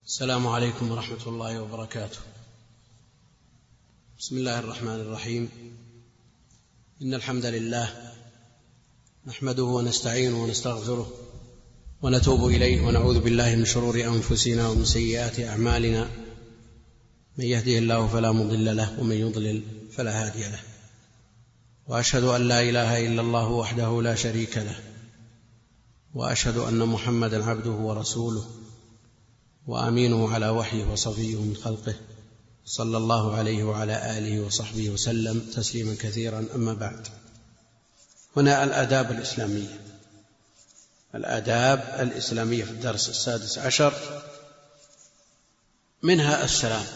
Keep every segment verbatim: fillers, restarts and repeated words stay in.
السلام عليكم ورحمة الله وبركاته. بسم الله الرحمن الرحيم. إن الحمد لله نحمده ونستعينه ونستغفره ونتوب إليه ونعوذ بالله من شرور أنفسنا ومن سيئات أعمالنا، من يهده الله فلا مضل له ومن يضلل فلا هادي له، وأشهد أن لا إله إلا الله وحده لا شريك له، وأشهد أن محمدا عبده ورسوله وأمينه على وحيه وصفيه من خلقه، صلى الله عليه وعلى آله وصحبه وسلم تسليما كثيرا. أما بعد، هنا الآداب الإسلامية. الآداب الإسلامية في الدرس السادس عشر، منها السلام.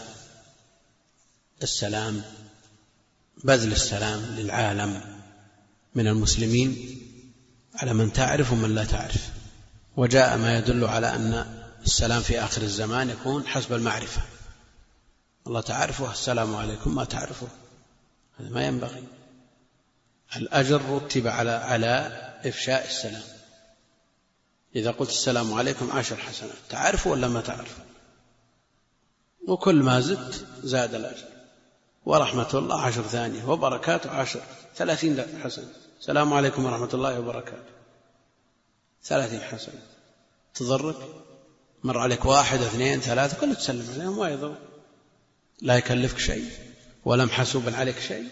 السلام بذل السلام للعالم من المسلمين على من تعرف ومن لا تعرف، وجاء ما يدل على أن السلام في آخر الزمان يكون حسب المعرفة. الله تعرفه السلام عليكم، ما تعرفه هذا ما ينبغي. الأجر رتب على على إفشاء السلام. إذا قلت السلام عليكم عشر حسنات، تعرفه ولا ما تعرفه؟ وكل ما زدت زاد الأجر. ورحمة الله عشر ثانية، وبركاته عشر، ثلاثين حسنة. السلام عليكم ورحمة الله وبركاته، ثلاثين حسنة. تضرك؟ مر عليك واحد اثنين ثلاثة، كله تسلم عليهم، ما يضر، لا يكلفك شيء ولا محسوبا عليك شيء،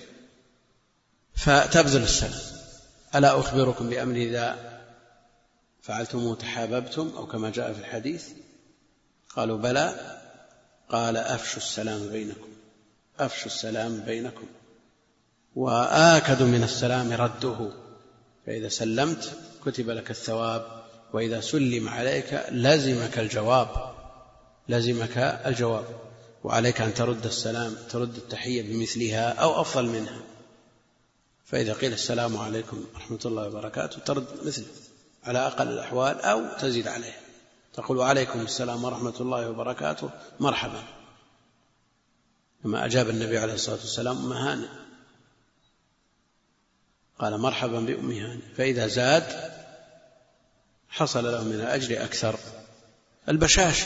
فتبذل السلام. ألا أخبركم بأمر إذا فعلتموه تحاببتم، أو كما جاء في الحديث؟ قالوا بلى. قال أفشوا السلام بينكم، أفشوا السلام بينكم، وآكد من السلام رده، فإذا سلمت كتب لك الثواب، وإذا سلم عليك لزمك الجواب، لزمك الجواب، وعليك أن ترد السلام، ترد التحية بمثلها أو أفضل منها. فإذا قيل السلام عليكم ورحمة الله وبركاته، ترد مثله على أقل الأحوال أو تزيد عليه، تقول عليكم السلام ورحمة الله وبركاته مرحبا، كما أجاب النبي عليه الصلاة والسلام أم هانئ، قال مرحبا بأم هانئ. فإذا زاد حصل له من الأجر أكثر. البشاشة،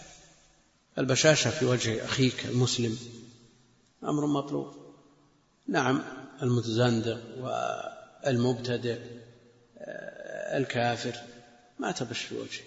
البشاشة في وجه أخيك المسلم أمر مطلوب. نعم، المتزندق والمبتدع الكافر ما تبش في وجهه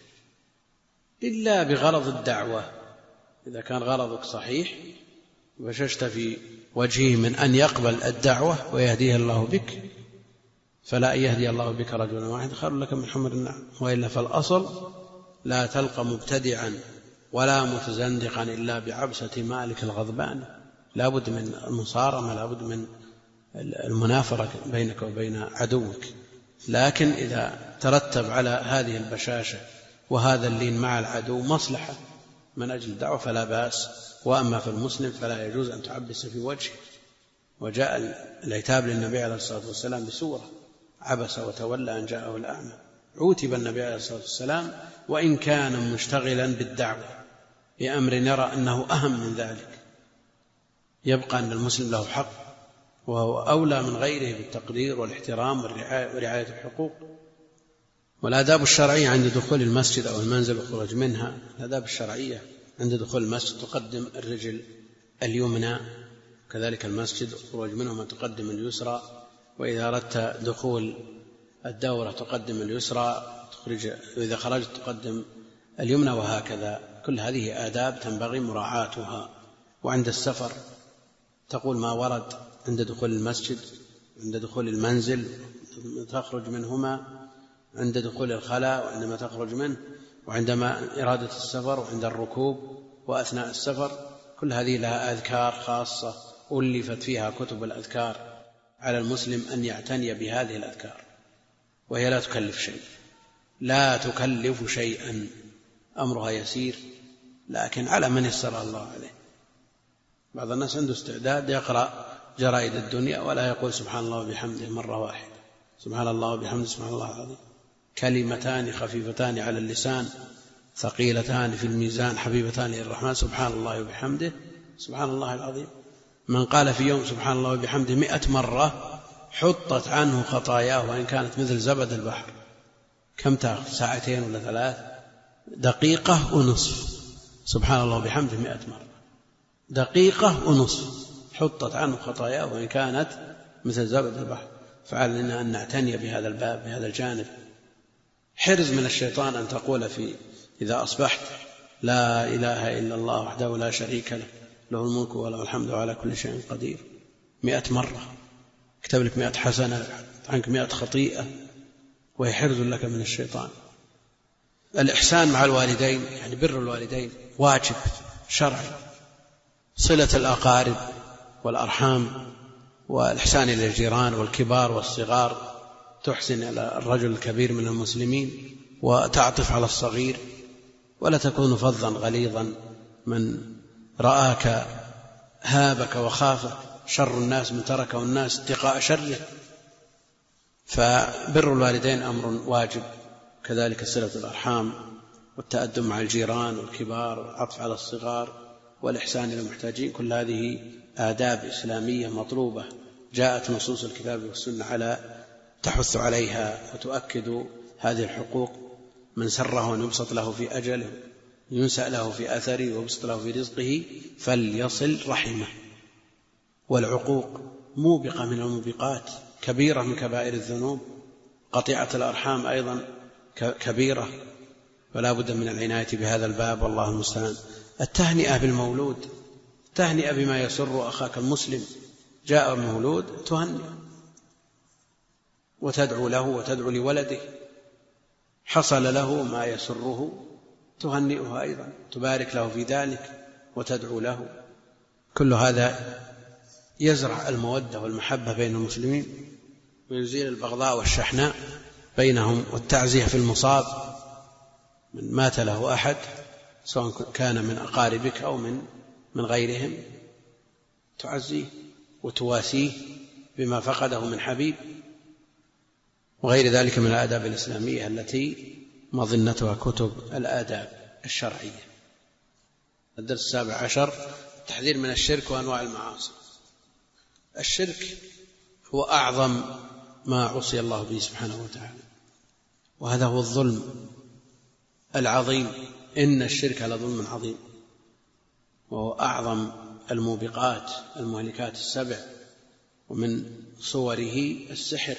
إلا بغرض الدعوة. إذا كان غرضك صحيح بششت في وجهه من أن يقبل الدعوة ويهديه الله بك، فلا يهدي الله بك رجلا واحد خير لك من حمر النعم. وإلا فالأصل لا تلقى مبتدعا ولا متزندقا إلا بعبسة مالك الغضبان. لا بد من المصارمة، لا بد من المنافرة بينك وبين عدوك. لكن إذا ترتب على هذه البشاشة وهذا اللين مع العدو مصلحة من أجل الدعوة فلا بأس. وأما في المسلم فلا يجوز أن تعبس في وجهه. وجاء العتاب للنبي عليه الصلاة والسلام بسورة عبس وتولى أن جاءه الأعمى. عوتب النبي عليه الصلاة والسلام وإن كان مشتغلا بالدعوة بأمر يرى أنه أهم من ذلك. يبقى أن المسلم له حق، وهو أولى من غيره بالتقدير والاحترام ورعاية الحقوق. والآداب الشرعية عند دخول المسجد أو المنزل والخروج منها، الآداب الشرعية عند دخول المسجد تقدم الرجل اليمنى، كذلك المسجد والخروج منه تقدم اليسرى، وإذا أردت دخول الدورة تقدم اليسرى، وإذا خرجت تقدم اليمنى، وهكذا. كل هذه آداب تنبغي مراعاتها. وعند السفر تقول ما ورد عند دخول المسجد، عند دخول المنزل تخرج منهما، عند دخول الخلاء وعندما تخرج منه، وعندما إرادة السفر، وعند الركوب وأثناء السفر. كل هذه لها أذكار خاصة ألفت فيها كتب الأذكار. على المسلم أن يعتني بهذه الأذكار، وهي لا تكلف شيء، لا تكلف شيئا، أمرها يسير، لكن على من يسر الله عليه. بعض الناس عنده استعداد يقرأ جرائد الدنيا ولا يقول سبحان الله وبحمده مرة واحدة. سبحان الله وبحمده، سبحان الله العظيم، كلمتان خفيفتان على اللسان ثقيلتان في الميزان حبيبتان إلى الرحمن، سبحان الله وبحمده، سبحان الله العظيم. من قال في يوم سبحان الله وبحمده مئة مرة حطت عنه خطاياه وإن كانت مثل زبد البحر. كم تأخذ؟ ساعتين ولا ثلاث؟ دقيقة ونصف. سبحان الله وبحمده مئة مرة، دقيقة ونصف حطت عنه خطاياه وإن كانت مثل زبد البحر. فعلنا أن نعتني بهذا الباب، بهذا الجانب. حرز من الشيطان أن تقول في إذا أصبحت لا إله إلا الله وحده لا شريك له، له الملك وله الحمد وعلى كل شيء قدير، مئة مرة، كتب لك مئة حسنة، عنك مئة خطيئة، وهي حرز لك من الشيطان. الإحسان مع الوالدين، يعني بر الوالدين واجب شرعي، صلة الأقارب والأرحام، والإحسان إلى الجيران والكبار والصغار، تحسن إلى الرجل الكبير من المسلمين وتعطف على الصغير، ولا تكون فظا غليظا من رآك هابك وخافك، شر الناس من تركه الناس اتقاء شره. فبر الوالدين أمر واجب، كذلك صلة الأرحام والتأدب مع الجيران والكبار والعطف على الصغار والإحسان إلى المحتاجين، كل هذه آداب إسلامية مطلوبة جاءت نصوص الكتاب والسنة على تحث عليها وتؤكد هذه الحقوق. من سره أن يبسط له في أجله، ينسأ له في أثره، ويبسط له في رزقه، فليصل رحمه. والعقوق موبقة من الموبقات، كبيرة من كبائر الذنوب. قطيعة الأرحام أيضا كبيرة، ولا بد من العناية بهذا الباب، والله المستعان. التهنئة بالمولود، تهنئة بما يسر أخاك المسلم، جاء مولود تهنئ وتدعو له وتدعو لولده، حصل له ما يسره تهنئه أيضا، تبارك له في ذلك وتدعو له. كل هذا يزرع المودة والمحبة بين المسلمين، ويزيل البغضاء والشحناء بينهم، والتعزية في المصاب. من مات له أحد سواء كان من أقاربك أو من من غيرهم، تعزيه وتواسيه بما فقده من حبيب، وغير ذلك من الآداب الإسلامية التي مظنتها كتب الآداب الشرعية. الدرس السابع عشر: التحذير من الشرك وأنواع المعاصي. الشرك هو أعظم ما عصي الله به سبحانه وتعالى، وهذا هو الظلم العظيم. إن الشرك لظلم عظيم، وهو أعظم الموبقات المهلكات السبع، ومن صوره السحر.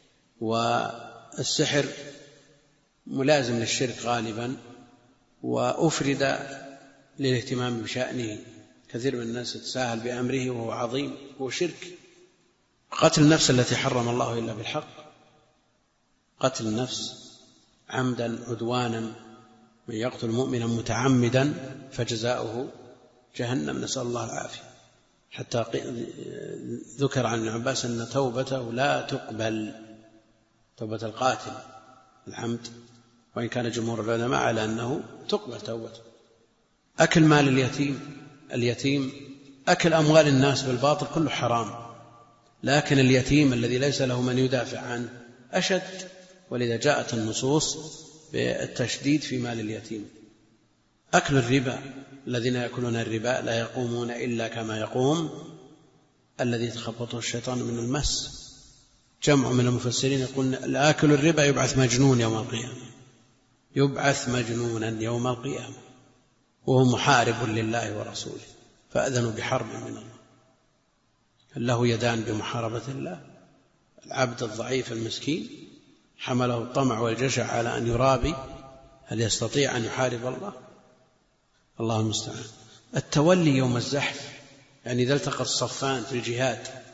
والسحر ملازم للشرك غالبا، وأفرد للاهتمام بشأنه. كثير من الناس يتساهل بأمره وهو عظيم، هو شرك. قتل النفس التي حرم الله إلا بالحق، قتل النفس عمدا عدوانا، من يقتل مؤمنا متعمدا فجزاؤه جهنم، نسأل الله العافية. حتى ذكر عن ابن عباس أن توبته لا تقبل، توبة القاتل العمد، وإن كان جمهور العلماء على أنه تقبل توبته. أكل مال اليتيم، اليتيم أكل أموال الناس بالباطل كله حرام، لكن اليتيم الذي ليس له من يدافع عنه أشد، ولذا جاءت النصوص بالتشديد في مال اليتيم. أكل الربا، الذين يأكلون الربا لا يقومون إلا كما يقوم الذي يتخبطه الشيطان من المس. جمع من المفسرين يقول الآكل الربا يبعث مجنون يوم القيامة، يبعث مجنونا يوم القيامة، وهو محارب لله ورسوله، فأذنوا بحرب من الله. له يدان بمحاربة الله. العبد الضعيف المسكين حمله الطمع والجشع على أن يرابي، هل يستطيع أن يحارب الله؟ الله المستعان. التولي يوم الزحف، يعني إذا التقى الصفان في الجهاد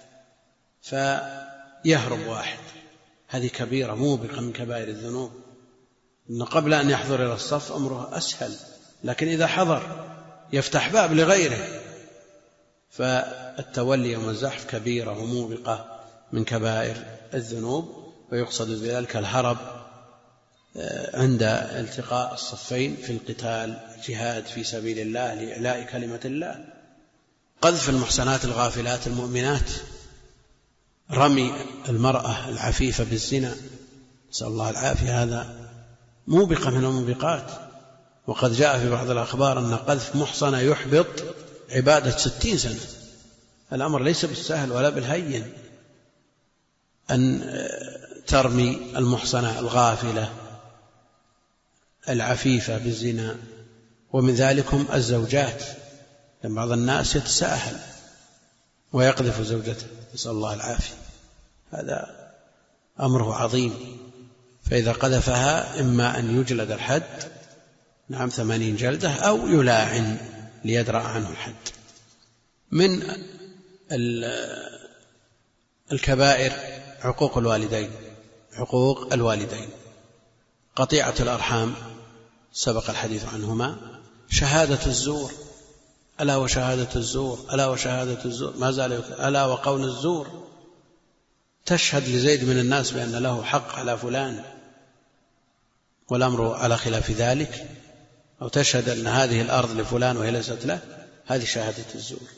فيهرب واحد، هذه كبيرة موبقة من كبائر الذنوب. إن قبل أن يحضر إلى الصف أمره أسهل، لكن إذا حضر يفتح باب لغيره. فالتولي يوم الزحف كبيرة وموبقة من كبائر الذنوب، ويقصد بذلك الهرب عند التقاء الصفين في القتال، جهاد في سبيل الله لإعلاء كلمة الله. قذف المحسنات الغافلات المؤمنات، رمي المرأة العفيفة بالزنا، نسأل الله العافية، هذا موبقة من الموبقات. وقد جاء في بعض الأخبار أن قذف محصنة يحبط عبادة ستين سنة. الأمر ليس بالسهل ولا بالهين أن ترمي المحصنة الغافلة العفيفة بالزنا ومن ذلكم الزوجات، لأن بعض الناس يتساهل ويقذف زوجته، نسأل الله العافية، هذا أمره عظيم. فإذا قذفها إما أن يجلد الحد، نعم ثمانين جلدة، أو يلاعن ليدرأ عنه الحد. من الكبائر عقوق الوالدين، عقوق الوالدين، قطيعة الأرحام سبق الحديث عنهما، شهادة الزور، ألا وشهادة الزور، ألا وشهادة الزور، ما زال ألا وقول الزور، تشهد لزيد من الناس بأن له حق على فلان والأمر على خلاف ذلك، أو تشهد أن هذه الأرض لفلان وهي ليست له، هذه شهادة الزور.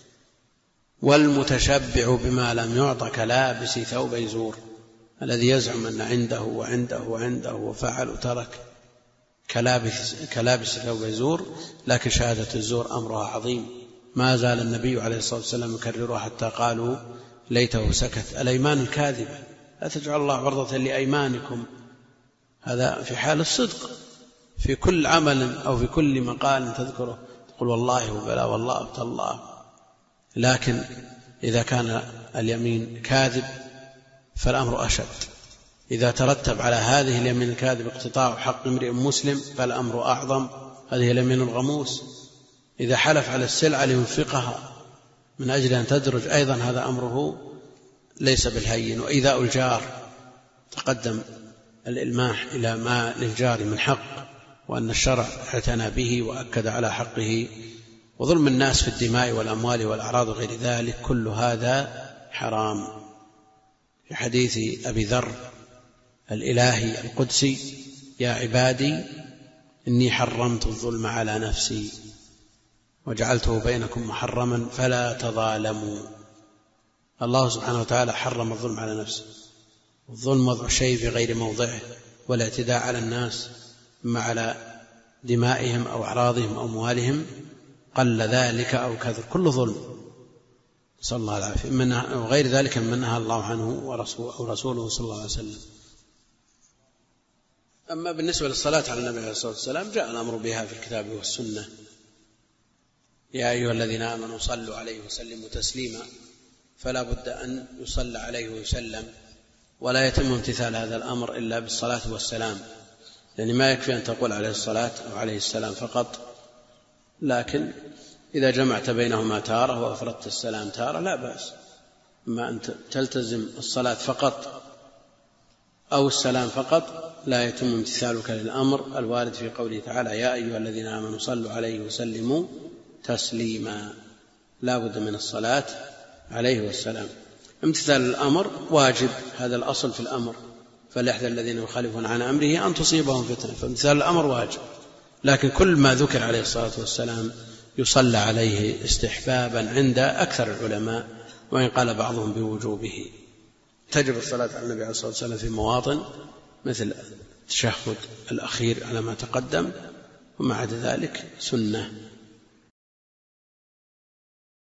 والمتشبع بما لم يعط كلابس ثوب زور، الذي يزعم أن عنده وعنده وعنده وفعل وترك، كلابس, كلابس ثوب زور. لكن شهادة الزور أمرها عظيم، ما زال النبي عليه الصلاة والسلام يكررها حتى قالوا ليته سكت. الأيمان الكاذبة، لا تجعل الله عرضة لأيمانكم، هذا في حال الصدق، في كل عمل أو في كل مقال تذكره تقول والله وبلا والله وتالله. لكن إذا كان اليمين كاذب فالأمر أشد، إذا ترتب على هذه اليمين الكاذب اقتطاع حق امرئ مسلم فالأمر أعظم، هذه اليمين الغموس. إذا حلف على السلعة لينفقها من أجل أن تدرج أيضا هذا أمره ليس بالهين. وإيذاء الجار، تقدم الإلماح إلى ما للجار من حق، وأن الشرع اعتنى به وأكد على حقه. وظلم الناس في الدماء والأموال والأعراض وغير ذلك، كل هذا حرام. في حديث أبي ذر الإلهي القدسي: يا عبادي إني حرمت الظلم على نفسي وجعلته بينكم محرما فلا تظالموا. الله سبحانه وتعالى حرم الظلم على نفسه، والظلم وضع شيء في غير موضعه، والاعتداء على الناس إما على دمائهم أو أعراضهم أو أموالهم، قل ذلك أو كثر، كل ظلم، نسأل الله العافية، وغير ذلك من نهى الله عنه ورسوله صلى الله عليه وسلم. أما بالنسبة للصلاة على النبي عليه الصلاة والسلام جاء الأمر بها في الكتاب والسنة: يا أيها الذين آمنوا صلوا عليه وسلموا تسليما، فلا بد أن يصلى عليه ويسلم، ولا يتم امتثال هذا الأمر إلا بالصلاة والسلام، يعني ما يكفي أن تقول عليه الصلاة أو عليه السلام فقط، لكن إذا جمعت بينهما تارة وأفردت السلام تارة لا بأس. أما أن تلتزم الصلاة فقط أو السلام فقط لا يتم امتثالك للأمر الوارد في قوله تعالى: يا أيها الذين آمنوا صلوا عليه وسلموا تسليما، لا بد من الصلاة عليه والسلام. امتثال الأمر واجب، هذا الأصل في الأمر، فليحذر الذين يخالفون عن أمره أن تصيبهم فتنة، فامتثال الأمر واجب. لكن كل ما ذكر عليه الصلاة والسلام يصلى عليه استحبابا عند أكثر العلماء، وإن قال بعضهم بوجوبه. تجب الصلاة على النبي عليه الصلاة والسلام في مواطن مثل التشهد الأخير على ما تقدم، ومع ذلك سنة.